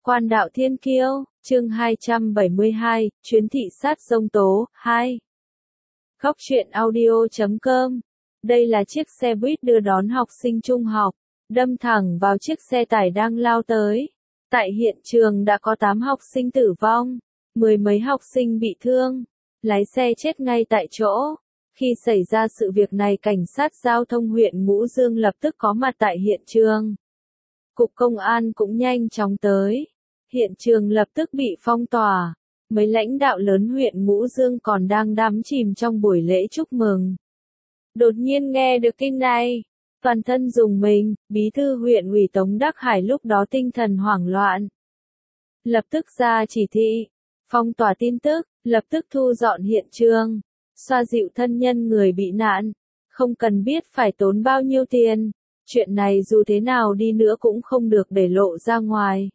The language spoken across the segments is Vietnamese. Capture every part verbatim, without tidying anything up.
Quan đạo thiên kiêu, chương hai trăm bảy mươi hai, chuyến thị sát giông tố, hai. Góc truyện audio chấm com. Đây là chiếc xe buýt đưa đón học sinh trung học, đâm thẳng vào chiếc xe tải đang lao tới. Tại hiện trường đã có tám học sinh tử vong, mười mấy học sinh bị thương, lái xe chết ngay tại chỗ. Khi xảy ra sự việc này, cảnh sát giao thông huyện Ngũ Dương lập tức có mặt tại hiện trường. Cục công an cũng nhanh chóng tới. Hiện trường lập tức bị phong tỏa. Mấy lãnh đạo lớn huyện Ngũ Dương còn đang đắm chìm trong buổi lễ chúc mừng. Đột nhiên nghe được tin này, toàn thân rùng mình, bí thư huyện ủy Tống Đắc Hải lúc đó tinh thần hoảng loạn. Lập tức ra chỉ thị, phong tỏa tin tức, lập tức thu dọn hiện trường, xoa dịu thân nhân người bị nạn, không cần biết phải tốn bao nhiêu tiền. Chuyện này dù thế nào đi nữa cũng không được để lộ ra ngoài.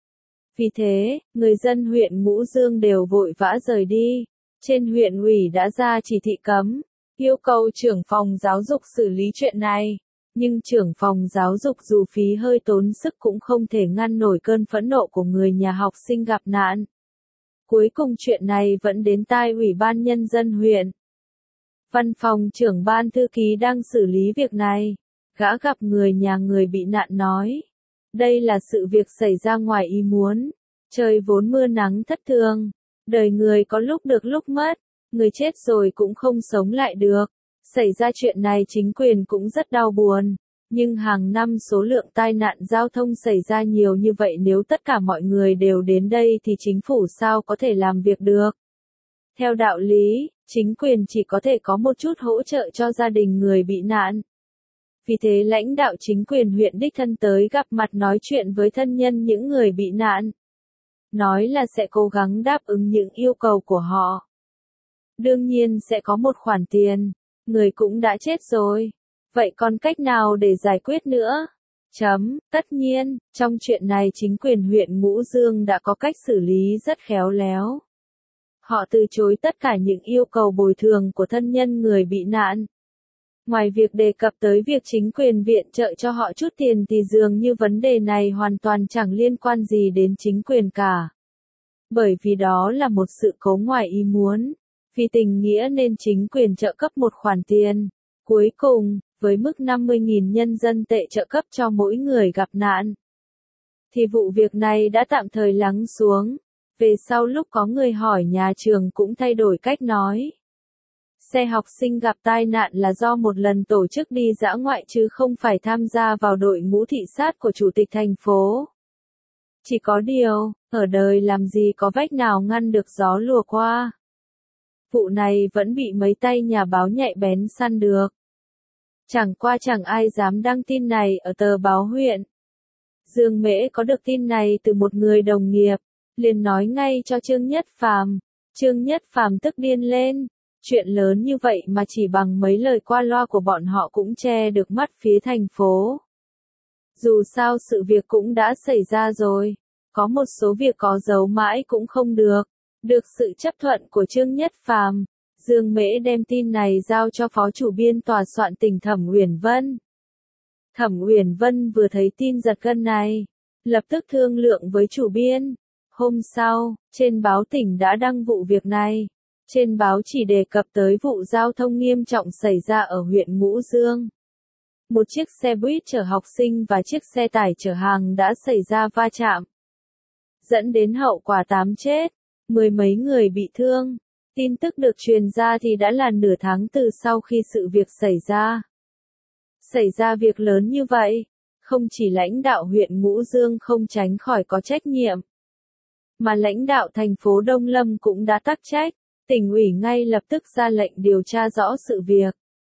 Vì thế, người dân huyện Ngũ Dương đều vội vã rời đi. Trên huyện ủy đã ra chỉ thị cấm, yêu cầu trưởng phòng giáo dục xử lý chuyện này. Nhưng trưởng phòng giáo dục dù phí hơi tốn sức cũng không thể ngăn nổi cơn phẫn nộ của người nhà học sinh gặp nạn. Cuối cùng chuyện này vẫn đến tai Ủy ban Nhân dân huyện. Văn phòng trưởng ban thư ký đang xử lý việc này. Gã gặp người nhà người bị nạn nói. Đây là sự việc xảy ra ngoài ý muốn. Trời vốn mưa nắng thất thường. Đời người có lúc được lúc mất. Người chết rồi cũng không sống lại được. Xảy ra chuyện này chính quyền cũng rất đau buồn. Nhưng hàng năm số lượng tai nạn giao thông xảy ra nhiều như vậy, nếu tất cả mọi người đều đến đây thì chính phủ sao có thể làm việc được. Theo đạo lý, chính quyền chỉ có thể có một chút hỗ trợ cho gia đình người bị nạn. Vì thế lãnh đạo chính quyền huyện đích thân tới gặp mặt nói chuyện với thân nhân những người bị nạn. Nói là sẽ cố gắng đáp ứng những yêu cầu của họ. Đương nhiên sẽ có một khoản tiền, người cũng đã chết rồi. Vậy còn cách nào để giải quyết nữa? Chấm, tất nhiên, trong chuyện này chính quyền huyện Ngũ Dương đã có cách xử lý rất khéo léo. Họ từ chối tất cả những yêu cầu bồi thường của thân nhân người bị nạn. Ngoài việc đề cập tới việc chính quyền viện trợ cho họ chút tiền thì dường như vấn đề này hoàn toàn chẳng liên quan gì đến chính quyền cả. Bởi vì đó là một sự cố ngoài ý muốn. Vì tình nghĩa nên chính quyền trợ cấp một khoản tiền. Cuối cùng, với mức năm mươi nghìn nhân dân tệ trợ cấp cho mỗi người gặp nạn. Thì vụ việc này đã tạm thời lắng xuống. Về sau lúc có người hỏi, nhà trường cũng thay đổi cách nói. Xe học sinh gặp tai nạn là do một lần tổ chức đi dã ngoại chứ không phải tham gia vào đội ngũ thị sát của chủ tịch thành phố. Chỉ có điều, ở đời làm gì có vách nào ngăn được gió lùa qua. Vụ này vẫn bị mấy tay nhà báo nhạy bén săn được. Chẳng qua chẳng ai dám đăng tin này ở tờ báo huyện. Dương Mễ có được tin này từ một người đồng nghiệp, liền nói ngay cho Trương Nhất Phàm. Trương Nhất Phàm tức điên lên. Chuyện lớn như vậy mà chỉ bằng mấy lời qua loa của bọn họ cũng che được mắt phía thành phố. Dù sao sự việc cũng đã xảy ra rồi. Có một số việc có giấu mãi cũng không được. Được sự chấp thuận của Trương Nhất Phàm, Dương Mễ đem tin này giao cho Phó Chủ biên Tòa soạn tỉnh Thẩm Uyển Vân. Thẩm Uyển Vân vừa thấy tin giật gân này, lập tức thương lượng với chủ biên. Hôm sau, trên báo tỉnh đã đăng vụ việc này. Trên báo chỉ đề cập tới vụ giao thông nghiêm trọng xảy ra ở huyện Ngũ Dương. Một chiếc xe buýt chở học sinh và chiếc xe tải chở hàng đã xảy ra va chạm, dẫn đến hậu quả tám chết, mười mấy người bị thương. Tin tức được truyền ra thì đã là nửa tháng từ sau khi sự việc xảy ra. Xảy ra việc lớn như vậy, không chỉ lãnh đạo huyện Ngũ Dương không tránh khỏi có trách nhiệm, mà lãnh đạo thành phố Đông Lâm cũng đã tắc trách. Tỉnh ủy ngay lập tức ra lệnh điều tra rõ sự việc.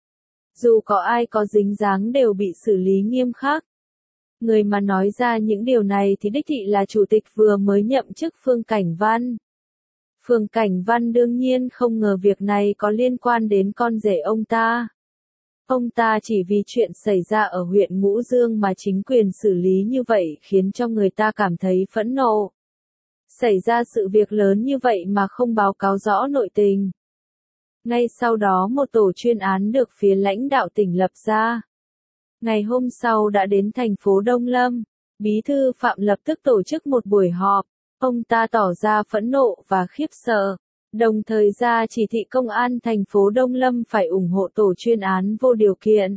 Dù có ai có dính dáng đều bị xử lý nghiêm khắc. Người mà nói ra những điều này thì đích thị là chủ tịch vừa mới nhậm chức Phương Cảnh Văn. Phương Cảnh Văn đương nhiên không ngờ việc này có liên quan đến con rể ông ta. Ông ta chỉ vì chuyện xảy ra ở huyện Ngũ Dương mà chính quyền xử lý như vậy khiến cho người ta cảm thấy phẫn nộ. Xảy ra sự việc lớn như vậy mà không báo cáo rõ nội tình. Ngay sau đó một tổ chuyên án được phía lãnh đạo tỉnh lập ra. Ngày hôm sau đã đến thành phố Đông Lâm. Bí thư Phạm lập tức tổ chức một buổi họp, ông ta tỏ ra phẫn nộ và khiếp sợ, đồng thời ra chỉ thị công an thành phố Đông Lâm phải ủng hộ tổ chuyên án vô điều kiện.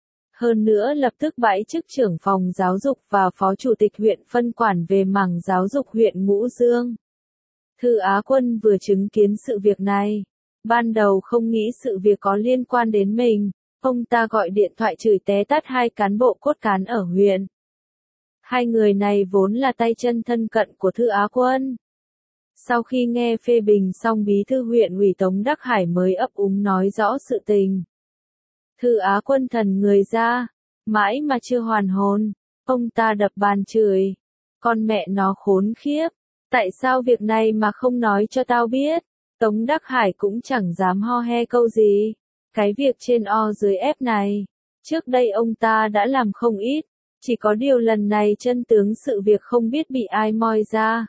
Hơn nữa lập tức bãi chức trưởng phòng giáo dục và phó chủ tịch huyện phân quản về mảng giáo dục huyện Ngũ Dương. Thư Á Quân vừa chứng kiến sự việc này. Ban đầu không nghĩ sự việc có liên quan đến mình, ông ta gọi điện thoại chửi té tát hai cán bộ cốt cán ở huyện. Hai người này vốn là tay chân thân cận của Thư Á Quân. Sau khi nghe phê bình xong bí thư huyện ủy Tống Đắc Hải mới ấp úng nói rõ sự tình. Thư Á Quân thần người ra, mãi mà chưa hoàn hồn, ông ta đập bàn chửi. Con mẹ nó khốn khiếp, tại sao việc này mà không nói cho tao biết? Tống Đắc Hải cũng chẳng dám ho he câu gì. Cái việc trên o dưới ép này, trước đây ông ta đã làm không ít, chỉ có điều lần này chân tướng sự việc không biết bị ai moi ra.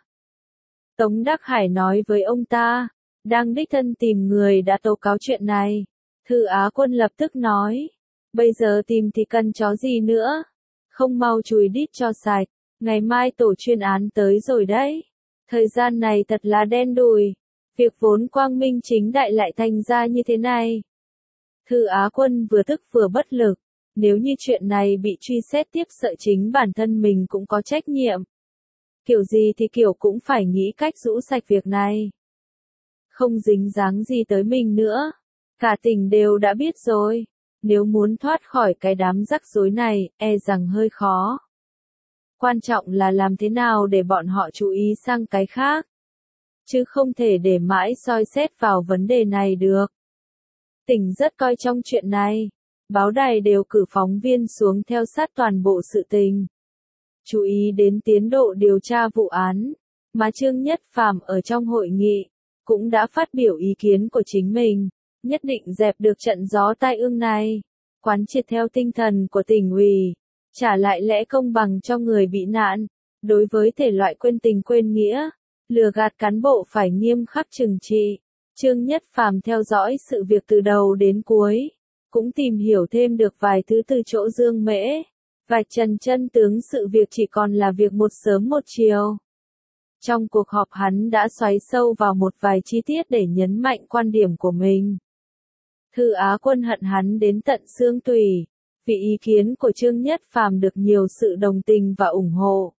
Tống Đắc Hải nói với ông ta, đang đích thân tìm người đã tố cáo chuyện này. Thư Á Quân lập tức nói, bây giờ tìm thì cần chó gì nữa, không mau chùi đít cho sạch, ngày mai tổ chuyên án tới rồi đấy. Thời gian này thật là đen đủi, việc vốn quang minh chính đại lại thành ra như thế này. Thư Á Quân vừa tức vừa bất lực, nếu như chuyện này bị truy xét tiếp sợ chính bản thân mình cũng có trách nhiệm. Kiểu gì thì kiểu cũng phải nghĩ cách rũ sạch việc này. Không dính dáng gì tới mình nữa. Cả tỉnh đều đã biết rồi. Nếu muốn thoát khỏi cái đám rắc rối này, e rằng hơi khó. Quan trọng là làm thế nào để bọn họ chú ý sang cái khác. Chứ không thể để mãi soi xét vào vấn đề này được. Tỉnh rất coi trọng chuyện này. Báo đài đều cử phóng viên xuống theo sát toàn bộ sự tình. Chú ý đến tiến độ điều tra vụ án. Mà Trương Nhất Phàm ở trong hội nghị, cũng đã phát biểu ý kiến của chính mình. Nhất định dẹp được trận gió tai ương này. Quán triệt theo tinh thần của tỉnh ủy. Trả lại lẽ công bằng cho người bị nạn. Đối với thể loại quên tình quên nghĩa, lừa gạt cán bộ phải nghiêm khắc trừng trị. Trương Nhất Phàm theo dõi sự việc từ đầu đến cuối. Cũng tìm hiểu thêm được vài thứ từ chỗ Dương Mễ. Vạch trần chân tướng sự việc chỉ còn là việc một sớm một chiều. Trong cuộc họp hắn đã xoáy sâu vào một vài chi tiết để nhấn mạnh quan điểm của mình. Thư Á Quân hận hắn đến tận xương tủy, vì ý kiến của Trương Nhất Phàm được nhiều sự đồng tình và ủng hộ.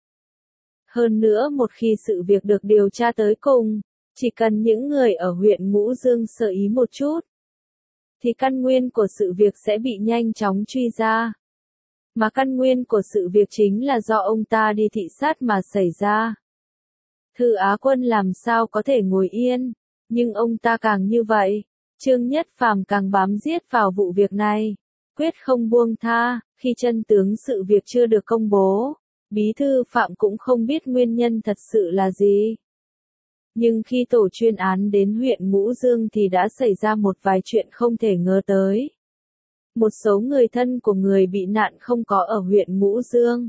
Hơn nữa một khi sự việc được điều tra tới cùng, chỉ cần những người ở huyện Ngũ Dương sơ ý một chút, thì căn nguyên của sự việc sẽ bị nhanh chóng truy ra. Mà căn nguyên của sự việc chính là do ông ta đi thị sát mà xảy ra. Thư Á Quân làm sao có thể ngồi yên, nhưng ông ta càng như vậy, Trương Nhất Phàm càng bám giết vào vụ việc này, quyết không buông tha. Khi chân tướng sự việc chưa được công bố, Bí thư Phạm cũng không biết nguyên nhân thật sự là gì. Nhưng khi tổ chuyên án đến huyện Ngũ Dương thì đã xảy ra một vài chuyện không thể ngờ tới. Một số người thân của người bị nạn không có ở huyện Ngũ Dương.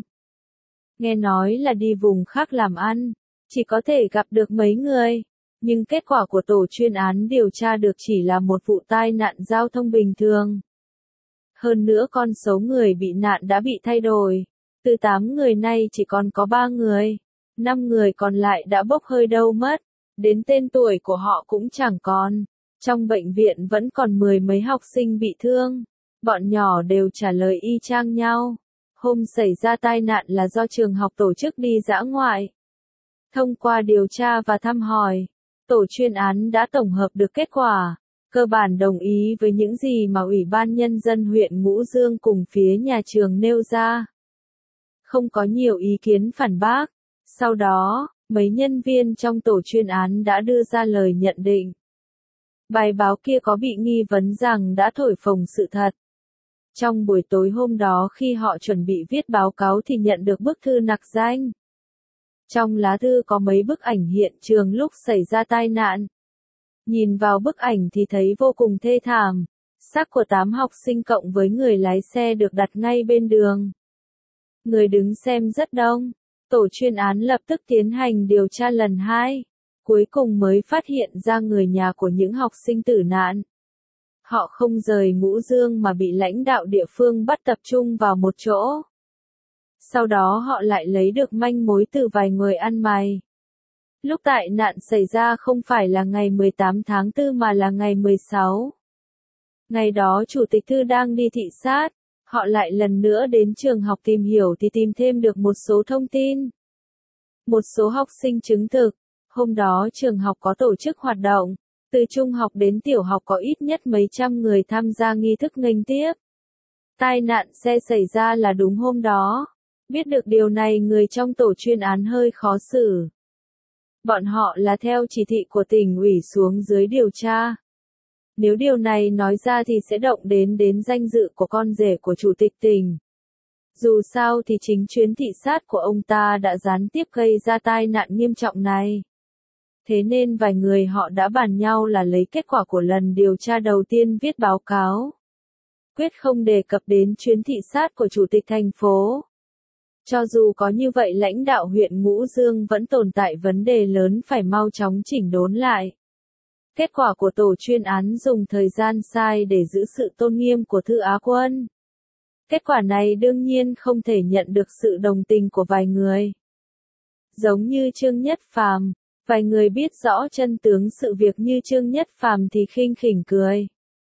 Nghe nói là đi vùng khác làm ăn, chỉ có thể gặp được mấy người. Nhưng kết quả của tổ chuyên án điều tra được chỉ là một vụ tai nạn giao thông bình thường. Hơn nữa con số người bị nạn đã bị thay đổi. Từ tám người nay chỉ còn có ba người. năm người còn lại đã bốc hơi đâu mất. Đến tên tuổi của họ cũng chẳng còn. Trong bệnh viện vẫn còn mười mấy học sinh bị thương. Bọn nhỏ đều trả lời y chang nhau. Hôm xảy ra tai nạn là do trường học tổ chức đi dã ngoại. Thông qua điều tra và thăm hỏi, tổ chuyên án đã tổng hợp được kết quả, cơ bản đồng ý với những gì mà Ủy ban Nhân dân huyện Ngũ Dương cùng phía nhà trường nêu ra. Không có nhiều ý kiến phản bác. Sau đó, mấy nhân viên trong tổ chuyên án đã đưa ra lời nhận định. Bài báo kia có bị nghi vấn rằng đã thổi phồng sự thật. Trong buổi tối hôm đó khi họ chuẩn bị viết báo cáo thì nhận được bức thư nặc danh. Trong lá thư có mấy bức ảnh hiện trường lúc xảy ra tai nạn. Nhìn vào bức ảnh thì thấy vô cùng thê thảm. Xác của tám học sinh cộng với người lái xe được đặt ngay bên đường. Người đứng xem rất đông. Tổ chuyên án lập tức tiến hành điều tra lần hai. Cuối cùng mới phát hiện ra người nhà của những học sinh tử nạn. Họ không rời Ngũ Dương mà bị lãnh đạo địa phương bắt tập trung vào một chỗ. Sau đó họ lại lấy được manh mối từ vài người ăn mày. Lúc tai nạn xảy ra không phải là ngày mười tám tháng tư mà là ngày mười sáu. Ngày đó Chủ tịch Thư đang đi thị sát, họ lại lần nữa đến trường học tìm hiểu thì tìm thêm được một số thông tin. Một số học sinh chứng thực, hôm đó trường học có tổ chức hoạt động, từ trung học đến tiểu học có ít nhất mấy trăm người tham gia nghi thức nghênh tiếp. Tai nạn xe xảy ra là đúng hôm đó. Biết được điều này người trong tổ chuyên án hơi khó xử. Bọn họ là theo chỉ thị của tỉnh ủy xuống dưới điều tra. Nếu điều này nói ra thì sẽ động đến đến danh dự của con rể của chủ tịch tỉnh. Dù sao thì chính chuyến thị sát của ông ta đã gián tiếp gây ra tai nạn nghiêm trọng này. Thế nên vài người họ đã bàn nhau là lấy kết quả của lần điều tra đầu tiên viết báo cáo. Quyết không đề cập đến chuyến thị sát của chủ tịch thành phố. Cho dù có như vậy lãnh đạo huyện Ngũ Dương vẫn tồn tại vấn đề lớn phải mau chóng chỉnh đốn lại. Kết quả của tổ chuyên án dùng thời gian sai để giữ sự tôn nghiêm của Thư Á Quân. Kết quả này đương nhiên không thể nhận được sự đồng tình của vài người. Giống như Trương Nhất Phàm, vài người biết rõ chân tướng sự việc như Trương Nhất Phàm thì khinh khỉnh cười.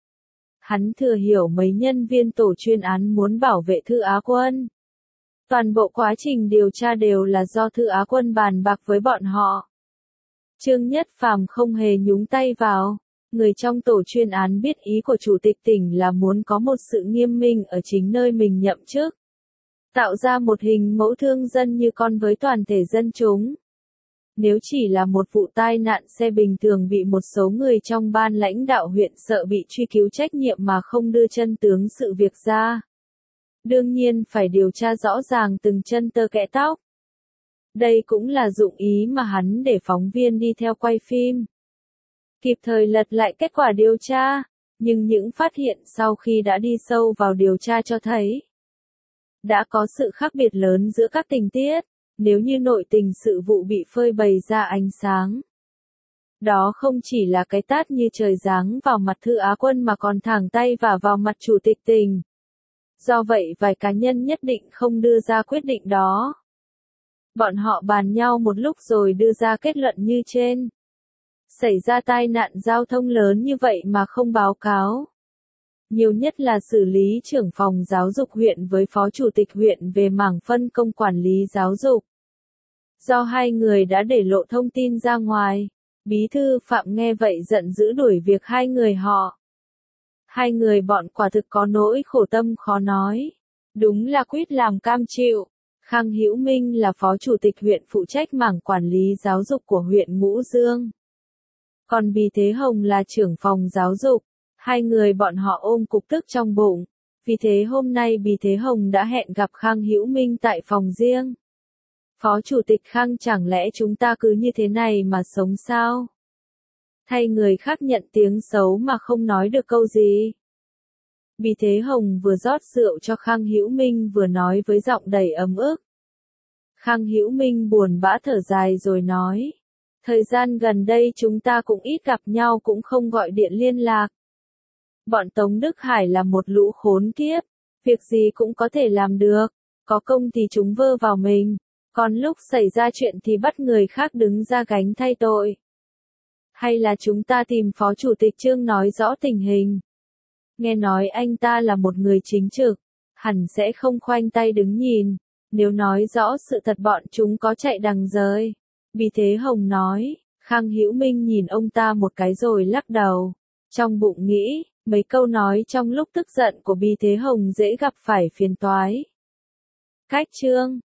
Hắn thừa hiểu mấy nhân viên tổ chuyên án muốn bảo vệ Thư Á Quân. Toàn bộ quá trình điều tra đều là do Thư Á Quân bàn bạc với bọn họ. Trương Nhất Phàm không hề nhúng tay vào. Người trong tổ chuyên án biết ý của chủ tịch tỉnh là muốn có một sự nghiêm minh ở chính nơi mình nhậm chức. Tạo ra một hình mẫu thương dân như con với toàn thể dân chúng. Nếu chỉ là một vụ tai nạn xe bình thường bị một số người trong ban lãnh đạo huyện sợ bị truy cứu trách nhiệm mà không đưa chân tướng sự việc ra. Đương nhiên phải điều tra rõ ràng từng chân tơ kẽ tóc. Đây cũng là dụng ý mà hắn để phóng viên đi theo quay phim. Kịp thời lật lại kết quả điều tra, nhưng những phát hiện sau khi đã đi sâu vào điều tra cho thấy đã có sự khác biệt lớn giữa các tình tiết, nếu như nội tình sự vụ bị phơi bày ra ánh sáng. Đó không chỉ là cái tát như trời giáng vào mặt Thư Á Quân mà còn thẳng tay vả vào mặt chủ tịch tỉnh. Do vậy vài cá nhân nhất định không đưa ra quyết định đó. Bọn họ bàn nhau một lúc rồi đưa ra kết luận như trên. Xảy ra tai nạn giao thông lớn như vậy mà không báo cáo. Nhiều nhất là xử lý trưởng phòng giáo dục huyện với phó chủ tịch huyện về mảng phân công quản lý giáo dục. Do hai người đã để lộ thông tin ra ngoài, bí thư Phạm nghe vậy giận dữ đuổi việc hai người họ. Hai người bọn quả thực có nỗi khổ tâm khó nói. Đúng là quyết làm cam chịu. Khang Hữu Minh là phó chủ tịch huyện phụ trách mảng quản lý giáo dục của huyện Ngũ Dương. Còn Bì Thế Hồng là trưởng phòng giáo dục. Hai người bọn họ ôm cục tức trong bụng. Vì thế hôm nay Bì Thế Hồng đã hẹn gặp Khang Hữu Minh tại phòng riêng. Phó chủ tịch Khang, chẳng lẽ chúng ta cứ như thế này mà sống sao? Thay người khác nhận tiếng xấu mà không nói được câu gì. Bì Thế Hồng vừa rót rượu cho Khang Hữu Minh vừa nói với giọng đầy ấm ức. Khang Hữu Minh buồn bã thở dài rồi nói. Thời gian gần đây chúng ta cũng ít gặp nhau cũng không gọi điện liên lạc. Bọn Tống Đức Hải là một lũ khốn kiếp. Việc gì cũng có thể làm được. Có công thì chúng vơ vào mình. Còn lúc xảy ra chuyện thì bắt người khác đứng ra gánh thay tội. Hay là chúng ta tìm Phó Chủ tịch Trương nói rõ tình hình. Nghe nói anh ta là một người chính trực, hẳn sẽ không khoanh tay đứng nhìn. Nếu nói rõ sự thật bọn chúng có chạy đằng rời. Bì Thế Hồng nói. Khang Hữu Minh nhìn ông ta một cái rồi lắc đầu. Trong bụng nghĩ, mấy câu nói trong lúc tức giận của Bì Thế Hồng dễ gặp phải phiền toái. Cách chương